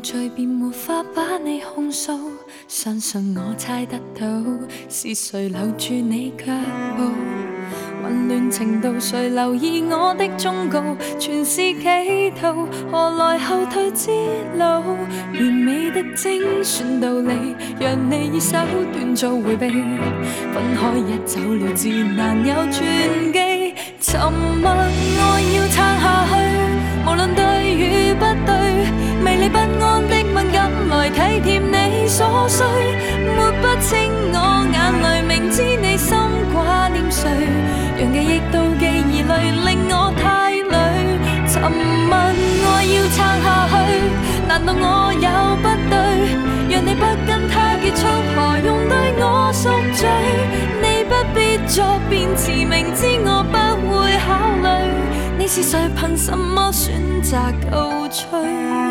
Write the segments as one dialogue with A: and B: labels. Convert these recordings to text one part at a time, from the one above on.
A: 罪便没法把你控诉，相信我猜得到是谁留住你脚步。混乱程度，谁留意我的忠告？全是企圖，何來後退之路？完美的精算道理，讓你以手段做迴避。分開一走了，自難有轉機。沉默愛要撐下去，無論對與不對，迷離不安的敏感來體貼你所需，抹不清我眼淚，明知你心掛念誰，讓記憶妒忌疑慮令我太累。沉默愛要撐下去，難道我有不對？讓你不跟他結束，何用對我贖罪？你不必作辯詞，明知我不會考慮，你是誰憑什麼選擇告吹？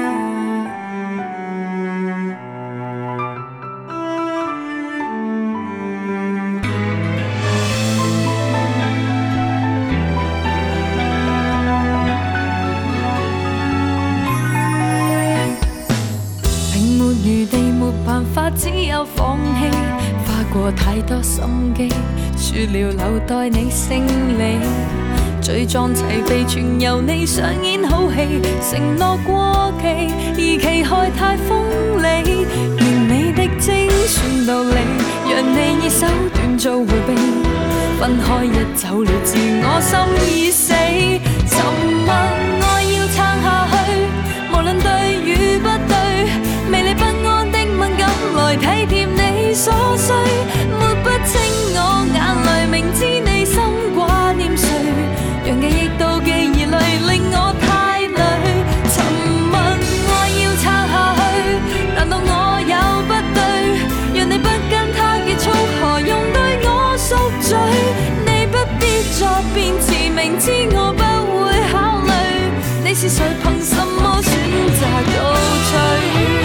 A: 辦法只有放棄，花過太多心機，輸了留待你勝利。罪狀齊備，全由你上演好戲，承諾過期，而期害太鋒利。完美的精算道理，讓你以手段做迴避。分開一走了，自我心已死。沉默愛要撐下去，無論對與不對，迷離不安的敏感來體貼你所需，抹不清我眼淚，明知你心掛念誰，讓記憶妒忌疑慮令我太累。沉默愛要撐下去，難道我有不對？讓你不跟他結束，何用對我贖罪？你不必作辯詞，明知我不會考慮，你是誰憑什麼選擇告吹？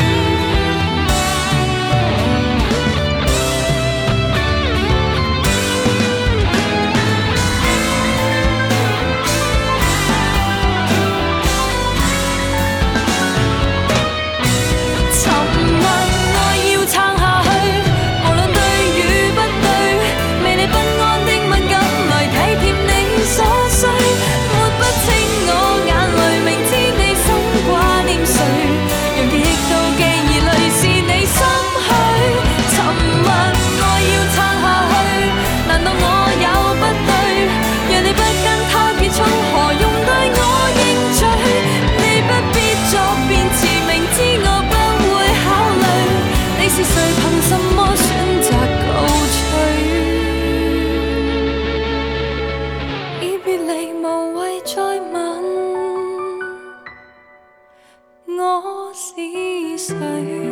A: 是誰憑什麼選擇告吹？已別離無謂再問我是誰。